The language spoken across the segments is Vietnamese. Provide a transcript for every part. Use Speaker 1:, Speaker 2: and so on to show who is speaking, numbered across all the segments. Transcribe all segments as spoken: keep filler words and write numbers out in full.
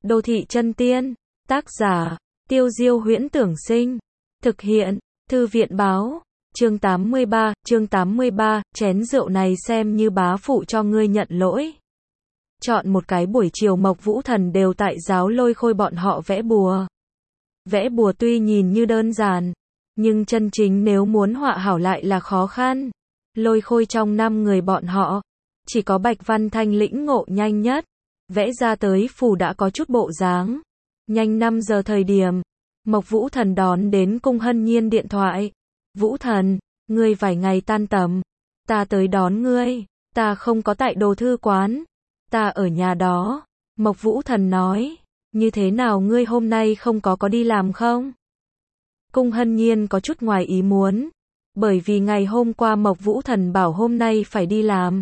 Speaker 1: Đô thị chân tiên, tác giả, Tiêu Diêu Huyễn Tưởng Sinh, thực hiện, Thư viện Báo, chương tám mươi ba, chương tám mươi ba, chén rượu này xem như bá phụ cho ngươi nhận lỗi. Chọn một cái buổi chiều Mộc Vũ Thần đều tại giáo Lôi Khôi bọn họ vẽ bùa. Vẽ bùa tuy nhìn như đơn giản, nhưng chân chính nếu muốn họa hảo lại là khó khăn. Lôi Khôi trong năm người bọn họ, chỉ có Bạch Văn Thanh lĩnh ngộ nhanh nhất, vẽ ra tới phù đã có chút bộ dáng. Nhanh năm giờ thời điểm, Mộc Vũ Thần đón đến Cung Hân Nhiên điện thoại. Vũ Thần, ngươi vài ngày tan tầm, ta tới đón ngươi, ta không có tại đồ thư quán, ta ở nhà đó. Mộc Vũ Thần nói, như thế nào ngươi hôm nay không có có đi làm không? Cung Hân Nhiên có chút ngoài ý muốn, bởi vì ngày hôm qua Mộc Vũ Thần bảo hôm nay phải đi làm.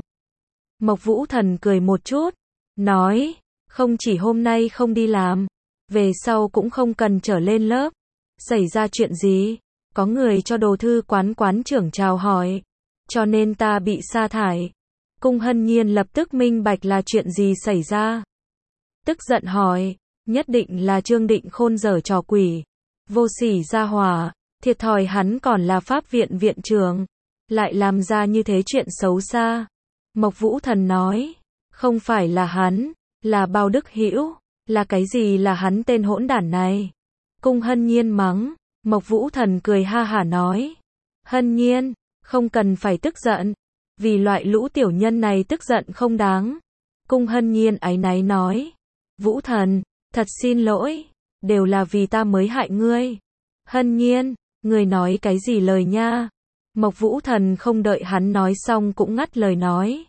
Speaker 1: Mộc Vũ Thần cười một chút, nói, không chỉ hôm nay không đi làm, về sau cũng không cần trở lên lớp. Xảy ra chuyện gì? Có người cho đồ thư quán quán trưởng chào hỏi, cho nên ta bị sa thải. Cung Hân Nhiên lập tức minh bạch là chuyện gì xảy ra. Tức giận hỏi, nhất định là Trương Định Khôn giở trò quỷ, vô sỉ gia hỏa, thiệt thòi hắn còn là pháp viện viện trưởng, lại làm ra như thế chuyện xấu xa. Mộc Vũ Thần nói, không phải là hắn, là Bao Đức Hữu, là cái gì là hắn tên hỗn đản này. Cung Hân Nhiên mắng, Mộc Vũ Thần cười ha hả nói, Hân Nhiên, không cần phải tức giận, vì loại lũ tiểu nhân này tức giận không đáng. Cung Hân Nhiên áy náy nói, Vũ Thần, thật xin lỗi, đều là vì ta mới hại ngươi. Hân Nhiên, ngươi nói cái gì lời nha? Mộc Vũ Thần không đợi hắn nói xong cũng ngắt lời nói,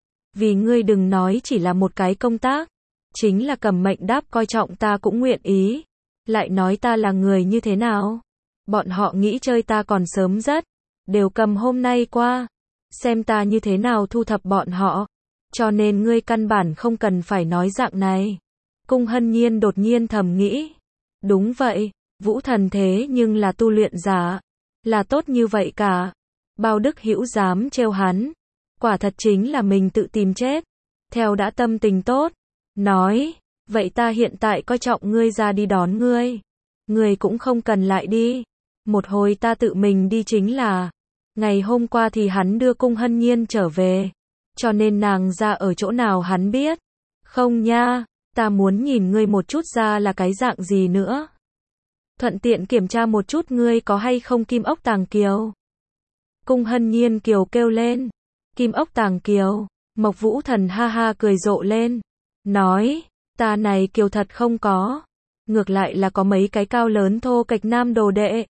Speaker 1: vì ngươi đừng nói chỉ là một cái công tác, chính là cầm mệnh đáp coi trọng ta cũng nguyện ý. Lại nói ta là người như thế nào? Bọn họ nghĩ chơi ta còn sớm rất, đều cầm hôm nay qua, xem ta như thế nào thu thập bọn họ. Cho nên ngươi căn bản không cần phải nói dạng này. Cung Hân Nhiên đột nhiên thầm nghĩ, đúng vậy, Vũ Thần thế nhưng là tu luyện giả, là tốt như vậy cả. Bao Đức Hữu dám trêu hắn, quả thật chính là mình tự tìm chết. Theo đã tâm tình tốt, nói, vậy ta hiện tại coi trọng ngươi ra đi đón ngươi. Ngươi cũng không cần lại đi, một hồi ta tự mình đi chính là. Ngày hôm qua thì hắn đưa Cung Hân Nhiên trở về, cho nên nàng ra ở chỗ nào hắn biết. Không nha, ta muốn nhìn ngươi một chút ra là cái dạng gì nữa. Thuận tiện kiểm tra một chút ngươi có hay không kim ốc tàng kiều. Cung Hân Nhiên kiều kêu lên, kim ốc tàng kiều. Mộc Vũ Thần ha ha cười rộ lên, nói, ta này kiều thật không có, ngược lại là có mấy cái cao lớn thô kệch nam đồ đệ.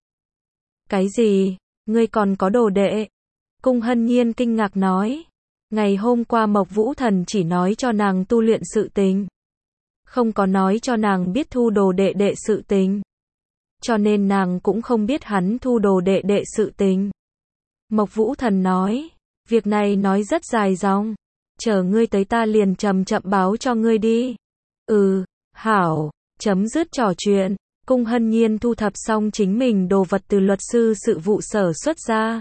Speaker 1: Cái gì? Ngươi còn có đồ đệ? Cung Hân Nhiên kinh ngạc nói, ngày hôm qua Mộc Vũ Thần chỉ nói cho nàng tu luyện sự tình, không có nói cho nàng biết thu đồ đệ đệ sự tình, cho nên nàng cũng không biết hắn thu đồ đệ đệ sự tình. Mộc Vũ Thần nói, việc này nói rất dài dòng, chờ ngươi tới ta liền chậm chậm báo cho ngươi đi. Ừ, hảo, chấm dứt trò chuyện. Cung Hân Nhiên thu thập xong chính mình đồ vật từ luật sư sự vụ sở xuất ra,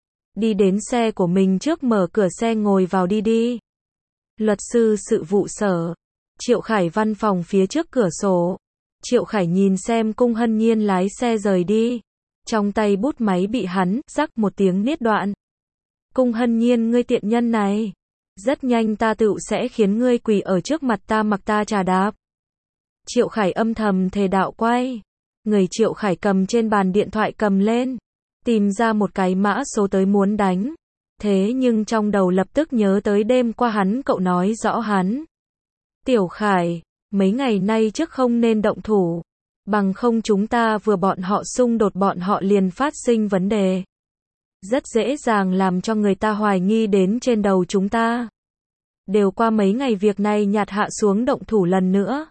Speaker 1: đi đến xe của mình trước mở cửa xe ngồi vào đi đi. Luật sư sự vụ sở, Triệu Khải văn phòng phía trước cửa sổ. Triệu Khải nhìn xem Cung Hân Nhiên lái xe rời đi, trong tay bút máy bị hắn rắc một tiếng niết đoạn. Cung Hân Nhiên ngươi tiện nhân này, rất nhanh ta tựu sẽ khiến ngươi quỳ ở trước mặt ta mặc ta trà đạp. Triệu Khải âm thầm thề đạo quay. Người Triệu Khải cầm trên bàn điện thoại cầm lên, tìm ra một cái mã số tới muốn đánh. Thế nhưng trong đầu lập tức nhớ tới đêm qua hắn cậu nói rõ hắn. Tiểu Khải, mấy ngày nay trước không nên động thủ, bằng không chúng ta vừa bọn họ xung đột bọn họ liền phát sinh vấn đề. Rất dễ dàng làm cho người ta hoài nghi đến trên đầu chúng ta. Đều qua mấy ngày việc này nhạt hạ xuống động thủ lần nữa.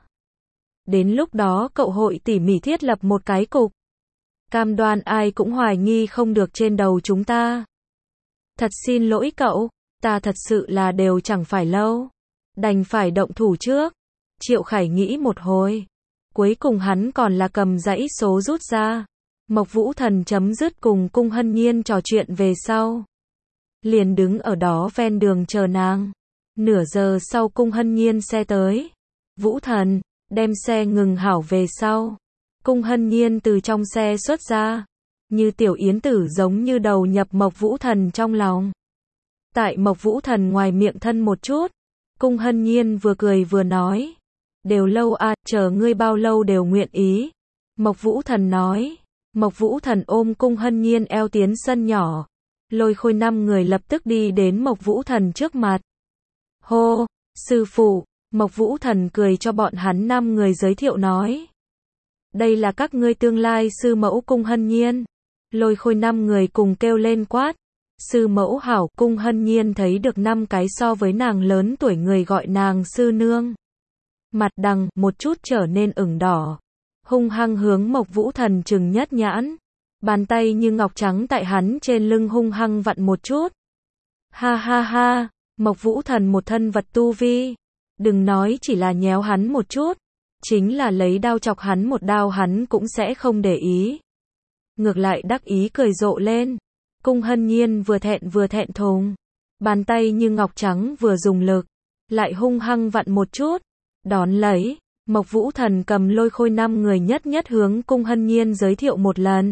Speaker 1: Đến lúc đó cậu hội tỉ mỉ thiết lập một cái cục, cam đoan ai cũng hoài nghi không được trên đầu chúng ta. Thật xin lỗi cậu, ta thật sự là đều chẳng phải lâu, đành phải động thủ trước. Triệu Khải nghĩ một hồi, cuối cùng hắn còn là cầm dãy số rút ra. Mộc Vũ Thần chấm dứt cùng Cung Hân Nhiên trò chuyện về sau, liền đứng ở đó ven đường chờ nàng. Nửa giờ sau Cung Hân Nhiên xe tới. Vũ Thần, Đem xe ngừng hảo về sau. Cung Hân Nhiên từ trong xe xuất ra. Như tiểu yến tử giống như đầu nhập Mộc Vũ Thần trong lòng. Tại Mộc Vũ Thần ngoài miệng thân một chút. Cung Hân Nhiên vừa cười vừa nói. Đều lâu à, chờ ngươi bao lâu đều nguyện ý. Mộc Vũ Thần nói. Mộc Vũ Thần ôm Cung Hân Nhiên eo tiến sân nhỏ. Lôi Khôi năm người lập tức đi đến Mộc Vũ Thần trước mặt. Hô, sư phụ. Mộc Vũ Thần cười cho bọn hắn năm người giới thiệu nói. Đây là các ngươi tương lai sư mẫu Cung Hân Nhiên. Lôi Khôi năm người cùng kêu lên quát. Sư mẫu hảo. Cung Hân Nhiên thấy được năm cái so với nàng lớn tuổi người gọi nàng sư nương. Mặt đằng một chút trở nên ửng đỏ. Hung hăng hướng Mộc Vũ Thần trừng nhất nhãn. Bàn tay như ngọc trắng tại hắn trên lưng hung hăng vặn một chút. Ha ha ha, Mộc Vũ Thần một thân vật tu vi. Đừng nói chỉ là nhéo hắn một chút. Chính là lấy đao chọc hắn một đao hắn cũng sẽ không để ý. Ngược lại đắc ý cười rộ lên. Cung Hân Nhiên vừa thẹn vừa thẹn thùng. Bàn tay như ngọc trắng vừa dùng lực. Lại hung hăng vặn một chút. Đón lấy. Mộc Vũ Thần cầm Lôi Khôi năm người nhất nhất hướng Cung Hân Nhiên giới thiệu một lần.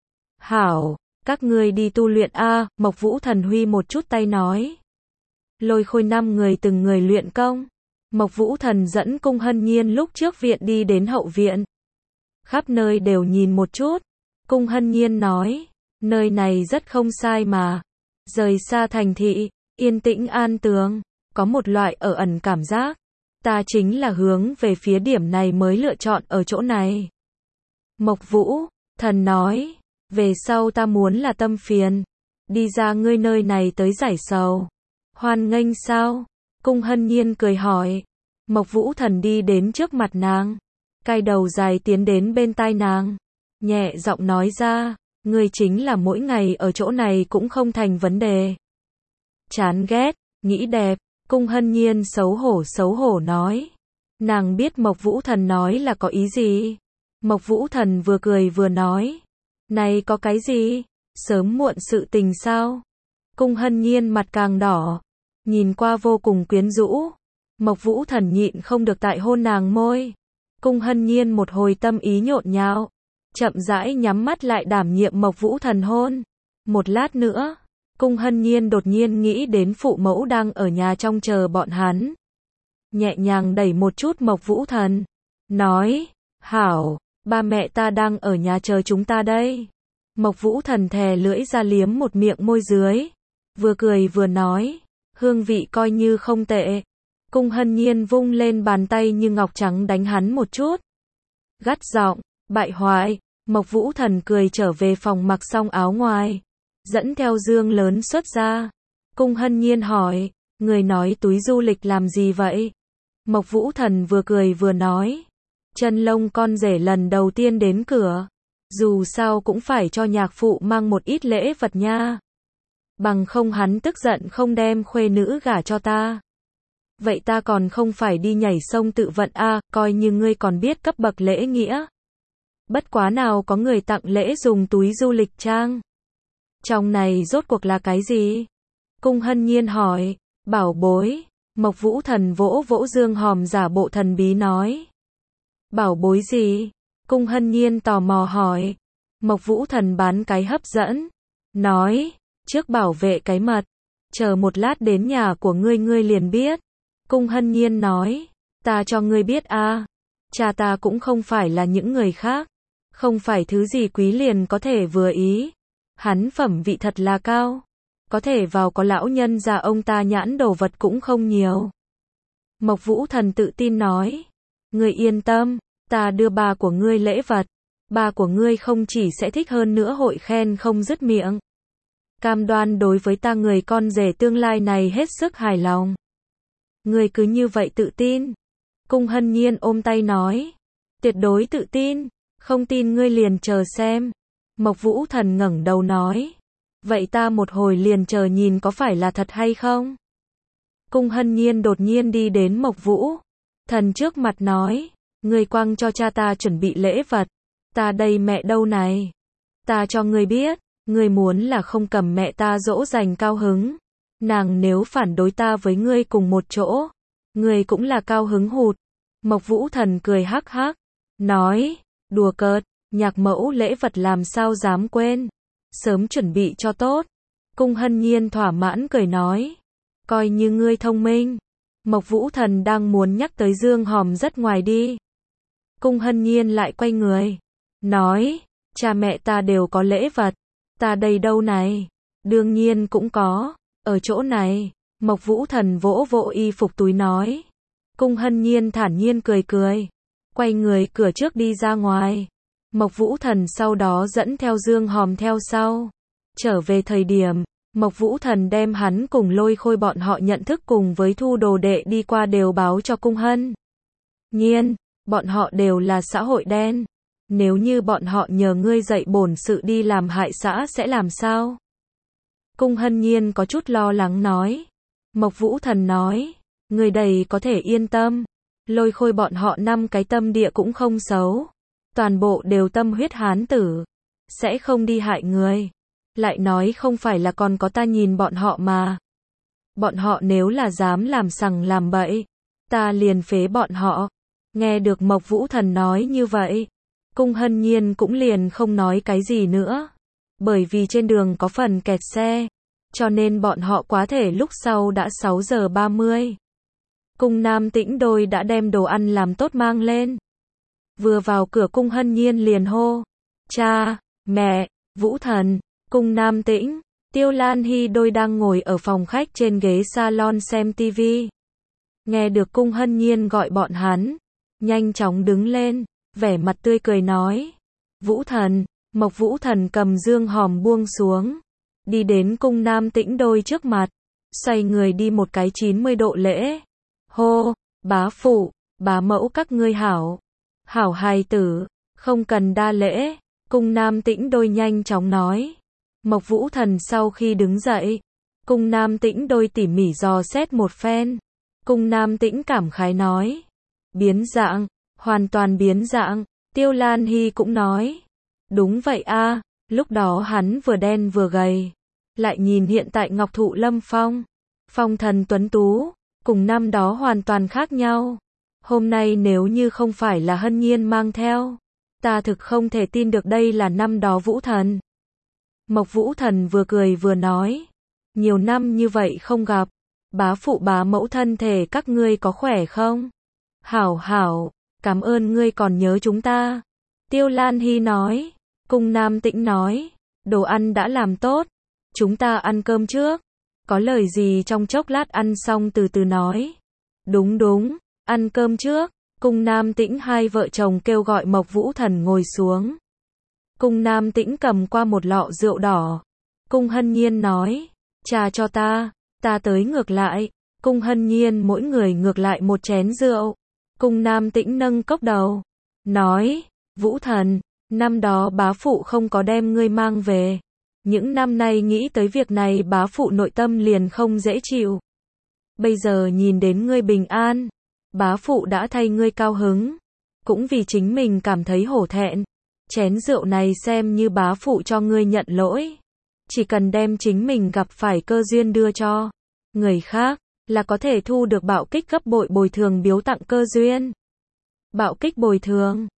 Speaker 1: Hảo, các ngươi đi tu luyện a. Mộc Vũ Thần huy một chút tay nói. Lôi Khôi năm người từng người luyện công. Mộc Vũ Thần dẫn Cung Hân Nhiên lúc trước viện đi đến hậu viện. Khắp nơi đều nhìn một chút. Cung Hân Nhiên nói, nơi này rất không sai mà. Rời xa thành thị, yên tĩnh an tường, có một loại ở ẩn cảm giác. Ta chính là hướng về phía điểm này mới lựa chọn ở chỗ này. Mộc Vũ Thần nói, về sau ta muốn là tâm phiền. Đi ra ngươi nơi này tới giải sầu. Hoan nghênh sao? Cung Hân Nhiên cười hỏi. Mộc Vũ Thần đi đến trước mặt nàng. Cai đầu dài tiến đến bên tai nàng. Nhẹ giọng nói ra, ngươi chính là mỗi ngày ở chỗ này cũng không thành vấn đề. Chán ghét, nghĩ đẹp. Cung Hân Nhiên xấu hổ xấu hổ nói. Nàng biết Mộc Vũ Thần nói là có ý gì. Mộc Vũ Thần vừa cười vừa nói. Này có cái gì? Sớm muộn sự tình sao? Cung Hân Nhiên mặt càng đỏ. Nhìn qua vô cùng quyến rũ. Mộc Vũ Thần nhịn không được tại hôn nàng môi. Cung Hân Nhiên một hồi tâm ý nhộn nhạo. Chậm rãi nhắm mắt lại đảm nhiệm Mộc Vũ Thần hôn. Một lát nữa. Cung Hân Nhiên đột nhiên nghĩ đến phụ mẫu đang ở nhà trong chờ bọn hắn. Nhẹ nhàng đẩy một chút Mộc Vũ Thần. Nói, hảo, ba mẹ ta đang ở nhà chờ chúng ta đây. Mộc Vũ Thần thè lưỡi ra liếm một miệng môi dưới. Vừa cười vừa nói, hương vị coi như không tệ. Cung Hân Nhiên vung lên bàn tay như ngọc trắng đánh hắn một chút. Gắt giọng, bại hoại. Mộc Vũ Thần cười trở về phòng mặc xong áo ngoài. Dẫn theo dương lớn xuất ra. Cung Hân Nhiên hỏi, người nói túi du lịch làm gì vậy? Mộc Vũ Thần vừa cười vừa nói, Chân Lông con rể lần đầu tiên đến cửa. Dù sao cũng phải cho nhạc phụ mang một ít lễ vật nha. Bằng không hắn tức giận không đem khuê nữ gả cho ta. Vậy ta còn không phải đi nhảy sông tự vận a, à, coi như ngươi còn biết cấp bậc lễ nghĩa. Bất quá nào có người tặng lễ dùng túi du lịch trang. Trong này rốt cuộc là cái gì? Cung Hân Nhiên hỏi. Bảo bối. Mộc Vũ Thần vỗ vỗ dương hòm giả bộ thần bí nói. Bảo bối gì? Cung Hân Nhiên tò mò hỏi. Mộc Vũ Thần bán cái hấp dẫn. Nói. Trước bảo vệ cái mật. Chờ một lát đến nhà của ngươi ngươi liền biết. Cung Hân Nhiên nói. Ta cho ngươi biết a, à. Cha ta cũng không phải là những người khác. Không phải thứ gì quý liền có thể vừa ý. Hắn phẩm vị thật là cao. Có thể vào có lão nhân già ông ta nhãn đồ vật cũng không nhiều. Mộc Vũ Thần tự tin nói. Ngươi yên tâm, ta đưa ba của ngươi lễ vật. Ba của ngươi không chỉ sẽ thích hơn nữa hội khen không dứt miệng. Cam đoan đối với ta người con rể tương lai này hết sức hài lòng. Ngươi cứ như vậy tự tin. Cung Hân Nhiên ôm tay nói. Tuyệt đối tự tin, không tin ngươi liền chờ xem. Mộc Vũ Thần ngẩng đầu nói. Vậy ta một hồi liền chờ nhìn có phải là thật hay không? Cung Hân Nhiên đột nhiên đi đến Mộc Vũ Thần trước mặt nói. Ngươi quăng cho cha ta chuẩn bị lễ vật. Ta đây mẹ đâu này? Ta cho ngươi biết, ngươi muốn là không cầm mẹ ta dỗ dành cao hứng. Nàng nếu phản đối ta với ngươi cùng một chỗ, ngươi cũng là cao hứng hụt. Mộc Vũ Thần cười hắc hắc, nói, đùa cợt, nhạc mẫu lễ vật làm sao dám quên, sớm chuẩn bị cho tốt. Cung Hân Nhiên thỏa mãn cười nói, coi như ngươi thông minh. Mộc Vũ Thần đang muốn nhắc tới Dương Hòm rất ngoài đi. Cung Hân Nhiên lại quay người, nói, cha mẹ ta đều có lễ vật, ta đây đâu này, đương nhiên cũng có, ở chỗ này. Mộc Vũ Thần vỗ vỗ y phục túi nói. Cung Hân Nhiên thản nhiên cười cười, quay người cửa trước đi ra ngoài. Mộc Vũ Thần sau đó dẫn theo Dương Hòm theo sau. Trở về thời điểm, Mộc Vũ Thần đem hắn cùng Lôi Khôi bọn họ nhận thức cùng với Thu đồ đệ đi qua đều báo cho Cung Hân Nhiên, bọn họ đều là xã hội đen. Nếu như bọn họ nhờ ngươi dạy bổn sự đi làm hại xã sẽ làm sao? Cung Hân Nhiên có chút lo lắng nói. Mộc Vũ Thần nói, người đầy có thể yên tâm. Lôi Khôi bọn họ năm cái tâm địa cũng không xấu. Toàn bộ đều tâm huyết hán tử. Sẽ không đi hại người. Lại nói không phải là còn có ta nhìn bọn họ mà. Bọn họ nếu là dám làm sằng làm bậy, ta liền phế bọn họ. Nghe được Mộc Vũ Thần nói như vậy, Cung Hân Nhiên cũng liền không nói cái gì nữa. Bởi vì trên đường có phần kẹt xe, cho nên bọn họ quá thể lúc sau đã sáu giờ ba mươi. Cung Nam Tĩnh đôi đã đem đồ ăn làm tốt mang lên. Vừa vào cửa Cung Hân Nhiên liền hô, cha, mẹ, Vũ Thần. Cung Nam Tĩnh, Tiêu Lan Hy đôi đang ngồi ở phòng khách trên ghế salon xem tivi. Nghe được Cung Hân Nhiên gọi bọn hắn, nhanh chóng đứng lên, vẻ mặt tươi cười nói, Vũ Thần. Mộc Vũ Thần cầm Dương Hòm buông xuống, đi đến Cung Nam Tĩnh đôi trước mặt, xoay người đi một cái chín mươi độ lễ. Hô, bá phụ, bá mẫu các ngươi hảo. Hảo hài tử, không cần đa lễ. Cung Nam Tĩnh đôi nhanh chóng nói. Mộc Vũ Thần sau khi đứng dậy, Cung Nam Tĩnh đôi tỉ mỉ dò xét một phen. Cung Nam Tĩnh cảm khái nói, biến dạng, hoàn toàn biến dạng. Tiêu Lan Hy cũng nói, đúng vậy a, lúc đó hắn vừa đen vừa gầy, lại nhìn hiện tại Ngọc Thụ Lâm Phong, phong thần tuấn tú, cùng năm đó hoàn toàn khác nhau. Hôm nay nếu như không phải là Hân Nhiên mang theo, ta thực không thể tin được đây là năm đó Vũ Thần. Mộc Vũ Thần vừa cười vừa nói, nhiều năm như vậy không gặp, bá phụ bá mẫu thân thể các ngươi có khỏe không? Hảo hảo, cảm ơn ngươi còn nhớ chúng ta. Tiêu Lan Hy nói. Cung Nam Tĩnh nói, đồ ăn đã làm tốt, chúng ta ăn cơm trước. Có lời gì trong chốc lát ăn xong từ từ nói. Đúng đúng, ăn cơm trước. Cung Nam Tĩnh hai vợ chồng kêu gọi Mộc Vũ Thần ngồi xuống. Cung Nam Tĩnh cầm qua một lọ rượu đỏ. Cung Hân Nhiên nói, trà cho ta, ta tới ngược lại. Cung Hân Nhiên mỗi người ngược lại một chén rượu. Cung Nam Tĩnh nâng cốc đầu, nói, Vũ Thần, năm đó bá phụ không có đem ngươi mang về. Những năm nay nghĩ tới việc này bá phụ nội tâm liền không dễ chịu. Bây giờ nhìn đến ngươi bình an, bá phụ đã thay ngươi cao hứng. Cũng vì chính mình cảm thấy hổ thẹn. Chén rượu này xem như bá phụ cho ngươi nhận lỗi. Chỉ cần đem chính mình gặp phải cơ duyên đưa cho người khác, là có thể thu được bạo kích gấp bội bồi thường biếu tặng cơ duyên. Bạo kích bồi thường.